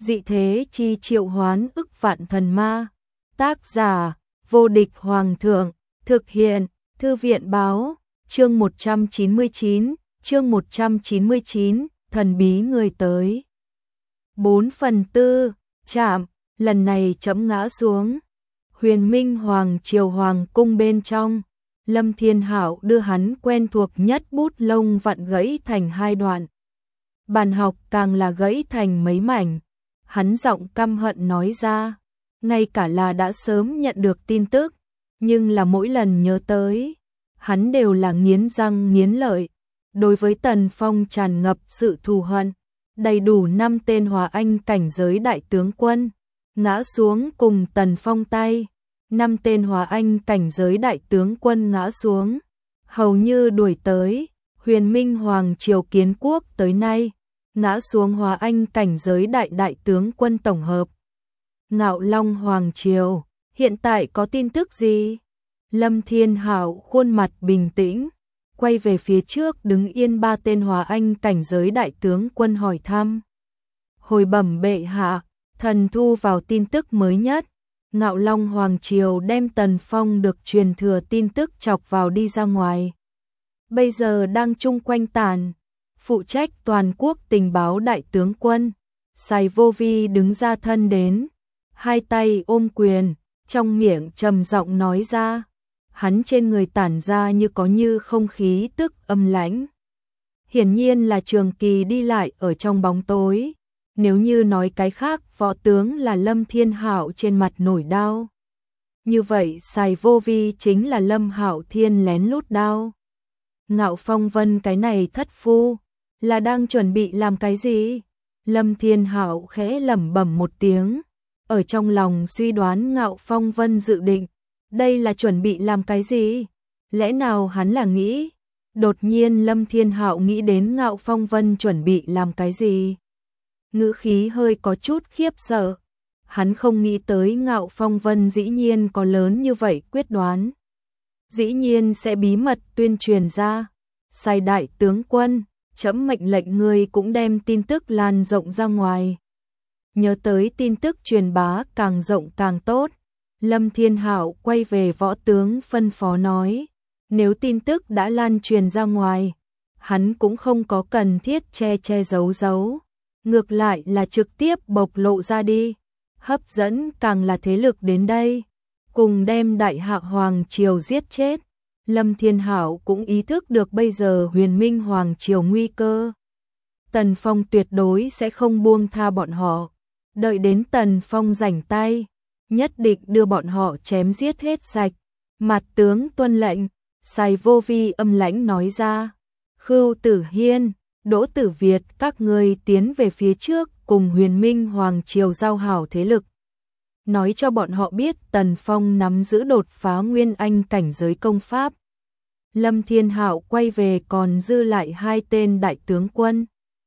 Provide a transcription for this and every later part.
Dị thế chi triệu hoán ức vạn thần ma. Tác giả, vô địch hoàng thượng. Thực hiện, Thư viện báo. Chương 199, thần bí người tới. 4/4, chạm, lần này chẫm ngã xuống. Huyền Minh Hoàng triều hoàng cung bên trong, Lâm Thiên Hạo đưa hắn quen thuộc nhất bút lông vặn gãy thành hai đoạn. Bàn học càng là gãy thành mấy mảnh. Hắn giọng căm hận nói ra, ngay cả là đã sớm nhận được tin tức, nhưng là mỗi lần nhớ tới, hắn đều là nghiến răng nghiến lợi. Đối với Tần Phong tràn ngập sự thù hận, đầy đủ 5 tên Hòa Anh cảnh giới đại tướng quân ngã xuống cùng Tần Phong tay. 5 tên Hòa Anh cảnh giới đại tướng quân ngã xuống, hầu như đuổi tới Huyền Minh Hoàng triều kiến quốc tới nay, ngã xuống Hòa Anh cảnh giới đại tướng quân tổng hợp. Ngạo Long Hoàng triều, hiện tại có tin tức gì? Lâm Thiên Hạo khuôn mặt bình tĩnh, quay về phía trước đứng yên 3 tên Hòa Anh cảnh giới đại tướng quân hỏi thăm. Hồi bẩm bệ hạ, thần thu vào tin tức mới nhất. Ngạo Long Hoàng triều đem Tần Phong được truyền thừa tin tức chọc vào đi ra ngoài. Bây giờ đang chung quanh tàn, phụ trách toàn quốc tình báo đại tướng quân. Sài Vô Vi đứng ra thân đến, hai tay ôm quyền, trong miệng trầm giọng nói ra. Hắn trên người tản ra như có như không khí tức âm lãnh. Hiển nhiên là trường kỳ đi lại ở trong bóng tối. Nếu như nói cái khác, võ tướng là Lâm Thiên Hạo trên mặt nổi đao. Như vậy Sài Vô Vi chính là Lâm Hạo Thiên lén lút đao. Ngạo Phong Vân cái này thất phu, là đang chuẩn bị làm cái gì? Lâm Thiên Hạo khẽ lẩm bẩm một tiếng, ở trong lòng suy đoán Ngạo Phong Vân dự định, đây là chuẩn bị làm cái gì? Lẽ nào hắn là nghĩ? Đột nhiên Lâm Thiên Hạo nghĩ đến Ngạo Phong Vân chuẩn bị làm cái gì? Ngữ khí hơi có chút khiếp sợ. Hắn không nghĩ tới Ngạo Phong Vân dĩ nhiên có lớn như vậy quyết đoán. Dĩ nhiên sẽ bí mật tuyên truyền ra. Sai đại tướng quân, trẫm mệnh lệnh người cũng đem tin tức lan rộng ra ngoài. Nhớ tới tin tức truyền bá càng rộng càng tốt. Lâm Thiên Hạo quay về võ tướng phân phó nói. Nếu tin tức đã lan truyền ra ngoài, hắn cũng không có cần thiết che giấu. Ngược lại là trực tiếp bộc lộ ra đi, hấp dẫn càng là thế lực đến đây, cùng đem Đại Hạ Hoàng triều giết chết. Lâm Thiên Hạo cũng ý thức được bây giờ Huyền Minh Hoàng triều nguy cơ. Tần Phong tuyệt đối sẽ không buông tha bọn họ, đợi đến Tần Phong rảnh tay, nhất định đưa bọn họ chém giết hết sạch. Mặt tướng tuân lệnh, Sài Vô Vi âm lãnh nói ra. Khưu Tử Hiên, Đỗ Tử Việt, các ngươi tiến về phía trước cùng Huyền Minh Hoàng triều giao hảo thế lực. Nói cho bọn họ biết Tần Phong nắm giữ đột phá Nguyên Anh cảnh giới công pháp. Lâm Thiên Hạo quay về còn dư lại 2 tên đại tướng quân.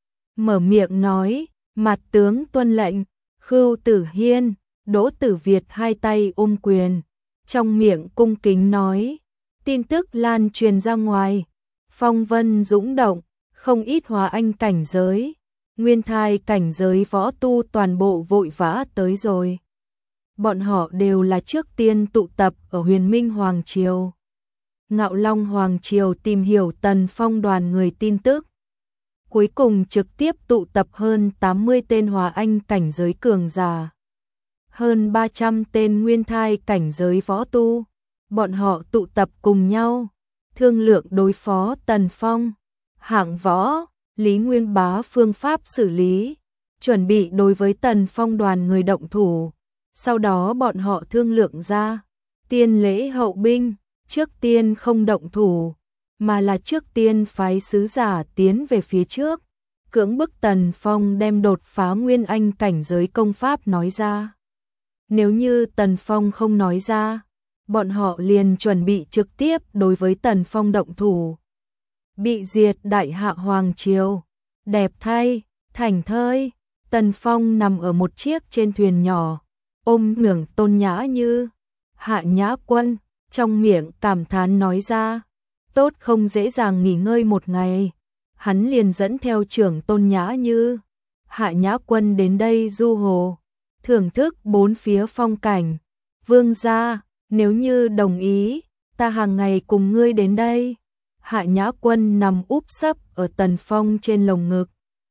Mở miệng nói, mặt tướng tuân lệnh. Khưu Tử Hiên, Đỗ Tử Việt hai tay ôm quyền, trong miệng cung kính nói. Tin tức lan truyền ra ngoài, phong vân dũng động. Không ít Hòa Anh cảnh giới, Nguyên Thai cảnh giới võ tu toàn bộ vội vã tới rồi. Bọn họ đều là trước tiên tụ tập ở Huyền Minh Hoàng triều. Ngạo Long Hoàng triều tìm hiểu Tần Phong đoàn người tin tức. Cuối cùng trực tiếp tụ tập hơn 80 tên Hòa Anh cảnh giới cường giả. Hơn 300 tên Nguyên Thai cảnh giới võ tu. Bọn họ tụ tập cùng nhau, thương lượng đối phó Tần Phong. Hạng võ, Lý Nguyên Bá phương pháp xử lý, chuẩn bị đối với Tần Phong đoàn người động thủ. Sau đó bọn họ thương lượng ra, tiên lễ hậu binh, trước tiên không động thủ, mà là trước tiên phái sứ giả tiến về phía trước, cưỡng bức Tần Phong đem đột phá Nguyên Anh cảnh giới công pháp nói ra. Nếu như Tần Phong không nói ra, bọn họ liền chuẩn bị trực tiếp đối với Tần Phong động thủ. Bị diệt Đại Hạ Hoàng triều. Đẹp thay, thảnh thơi, Tần Phong nằm ở một chiếc trên thuyền nhỏ, ôm ngưỡng Tôn Nhã Như. Hạ Nhã Quân, trong miệng cảm thán nói ra, tốt không dễ dàng nghỉ ngơi một ngày. Hắn liền dẫn theo trưởng Tôn Nhã Như, Hạ Nhã Quân đến đây du hồ, thưởng thức bốn phía phong cảnh. Vương gia, nếu như đồng ý, ta hàng ngày cùng ngươi đến đây. Hạ Nhã Quân nằm úp sấp ở Tần Phong trên lồng ngực,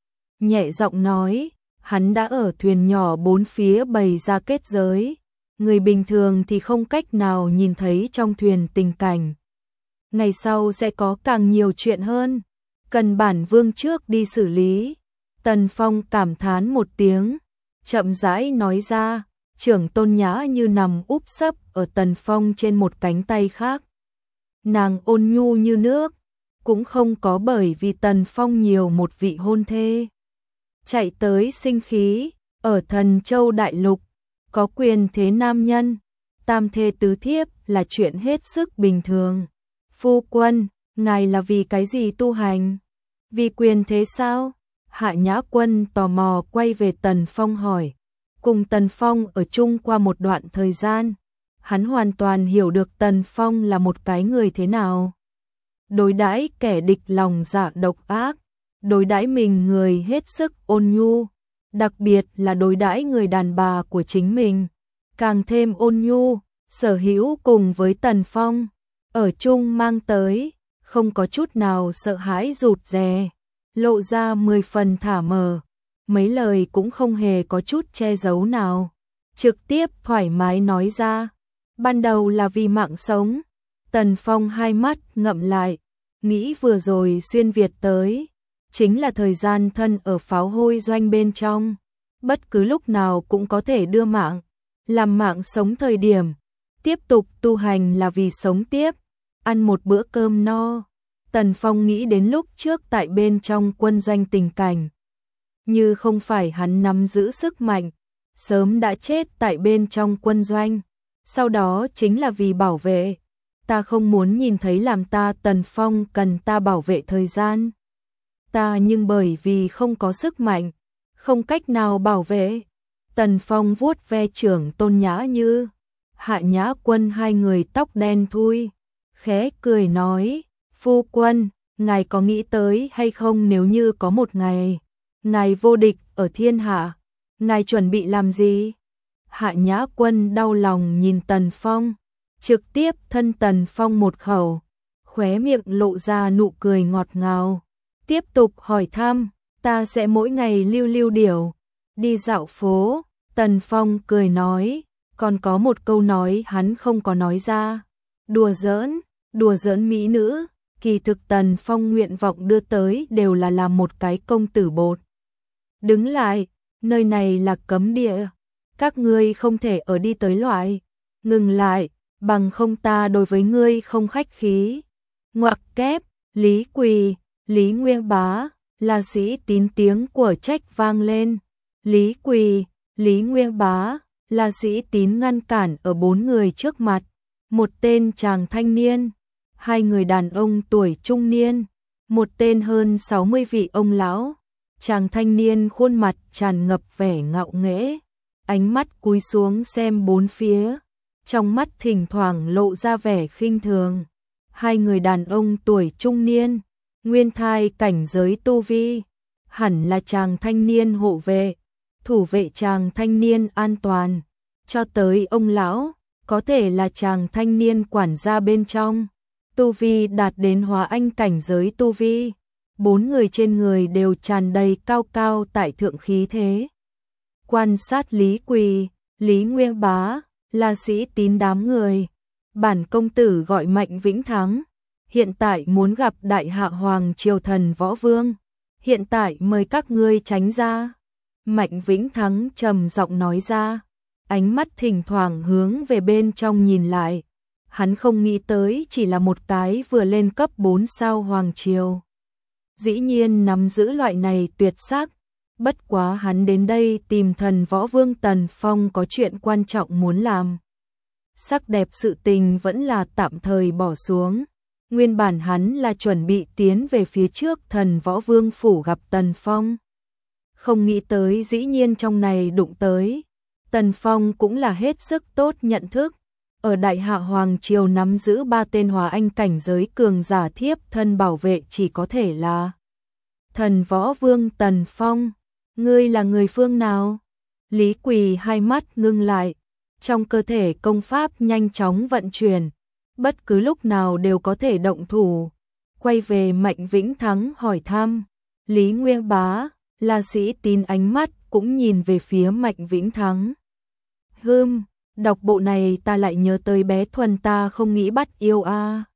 nhẹ giọng nói, hắn đã ở thuyền nhỏ bốn phía bày ra kết giới, người bình thường thì không cách nào nhìn thấy trong thuyền tình cảnh. Ngày sau sẽ có càng nhiều chuyện hơn, cần bản vương trước đi xử lý. Tần Phong cảm thán một tiếng, chậm rãi nói ra, Trưởng Tôn Nhã Như nằm úp sấp ở Tần Phong trên một cánh tay khác. Nàng ôn nhu như nước, cũng không có bởi vì Tần Phong nhiều một vị hôn thê. Chạy tới sinh khí, ở Thần Châu Đại Lục, có quyền thế nam nhân, tam thê tứ thiếp là chuyện hết sức bình thường. Phu quân, ngài là vì cái gì tu hành? Vì quyền thế sao? Hạ Nhã Quân tò mò quay về Tần Phong hỏi. Cùng Tần Phong ở chung qua một đoạn thời gian, hắn hoàn toàn hiểu được Tần Phong là một cái người thế nào. Đối đãi kẻ địch lòng dạ độc ác, đối đãi mình người hết sức ôn nhu, đặc biệt là đối đãi người đàn bà của chính mình, càng thêm ôn nhu. Sở hữu cùng với Tần Phong, ở chung mang tới, không có chút nào sợ hãi rụt rè, lộ ra 10 phần thả mờ, mấy lời cũng không hề có chút che giấu nào, trực tiếp thoải mái nói ra. Ban đầu là vì mạng sống. Tần Phong hai mắt ngậm lại, nghĩ vừa rồi xuyên Việt tới, chính là thời gian thân ở pháo hôi doanh bên trong, bất cứ lúc nào cũng có thể đưa mạng, làm mạng sống thời điểm. Tiếp tục tu hành là vì sống tiếp, ăn một bữa cơm no. Tần Phong nghĩ đến lúc trước tại bên trong quân doanh tình cảnh, như không phải hắn nắm giữ sức mạnh, sớm đã chết tại bên trong quân doanh. Sau đó chính là vì bảo vệ, ta không muốn nhìn thấy làm ta Tần Phong cần ta bảo vệ thời gian. Ta nhưng bởi vì không có sức mạnh, không cách nào bảo vệ. Tần Phong vuốt ve Trưởng Tôn Nhã Như, Hạ Nhã Quân hai người tóc đen thui, khẽ cười nói, phu quân, ngài có nghĩ tới hay không nếu như có một ngày, ngài vô địch ở thiên hạ, ngài chuẩn bị làm gì? Hạ Nhã Quân đau lòng nhìn Tần Phong, trực tiếp thân Tần Phong một khẩu, khóe miệng lộ ra nụ cười ngọt ngào, tiếp tục hỏi thăm, ta sẽ mỗi ngày lưu lưu điểu, đi dạo phố. Tần Phong cười nói, còn có một câu nói hắn không có nói ra, đùa giỡn mỹ nữ. Kỳ thực Tần Phong nguyện vọng đưa tới đều là làm một cái công tử bột. Đứng lại, nơi này là cấm địa, các ngươi không thể ở đi tới loại. Ngừng lại, bằng không ta đối với ngươi không khách khí. Ngoặc kép, Lý Quỳ, Lý Nguyên Bá, là Sĩ Tín tiếng của trách vang lên. Lý Quỳ, Lý Nguyên Bá, là Sĩ Tín ngăn cản ở bốn người trước mặt. Một tên chàng thanh niên, hai người đàn ông tuổi trung niên, một tên hơn 60 vị ông lão. Chàng thanh niên khuôn mặt tràn ngập vẻ ngạo nghễ, ánh mắt cúi xuống xem bốn phía, trong mắt thỉnh thoảng lộ ra vẻ khinh thường. Hai người đàn ông tuổi trung niên, nguyên thai cảnh giới tu vi, hẳn là chàng thanh niên hộ vệ, thủ vệ chàng thanh niên an toàn, cho tới ông lão, có thể là chàng thanh niên quản gia bên trong, tu vi đạt đến hóa anh cảnh giới tu vi. Bốn người trên người đều tràn đầy cao cao tại thượng khí thế. Quan sát Lý Quỳ, Lý Nguyên Bá, là Sĩ Tín đám người. Bản công tử gọi Mạnh Vĩnh Thắng, hiện tại muốn gặp Đại Hạ Hoàng Triều Thần Võ Vương, hiện tại mời các ngươi tránh ra. Mạnh Vĩnh Thắng trầm giọng nói ra, ánh mắt thỉnh thoảng hướng về bên trong nhìn lại. Hắn không nghĩ tới chỉ là một cái vừa lên cấp 4 sao Hoàng Triều, dĩ nhiên nắm giữ loại này tuyệt sắc. Bất quá hắn đến đây tìm Thần Võ Vương Tần Phong có chuyện quan trọng muốn làm. Sắc đẹp sự tình vẫn là tạm thời bỏ xuống. Nguyên bản hắn là chuẩn bị tiến về phía trước Thần Võ Vương phủ gặp Tần Phong. Không nghĩ tới dĩ nhiên trong này đụng tới. Tần Phong cũng là hết sức tốt nhận thức. Ở Đại Hạ Hoàng Triều nắm giữ 3 tên hóa anh cảnh giới cường giả thiếp thân bảo vệ chỉ có thể là Thần Võ Vương Tần Phong. Ngươi là người phương nào? Lý Quỳ hai mắt ngưng lại, trong cơ thể công pháp nhanh chóng vận chuyển, bất cứ lúc nào đều có thể động thủ. Quay về Mạnh Vĩnh Thắng hỏi thăm, Lý Nguyên Bá, La Sĩ Tín ánh mắt cũng nhìn về phía Mạnh Vĩnh Thắng. Đọc bộ này ta lại nhớ tới bé Thuần ta không nghĩ bắt yêu a.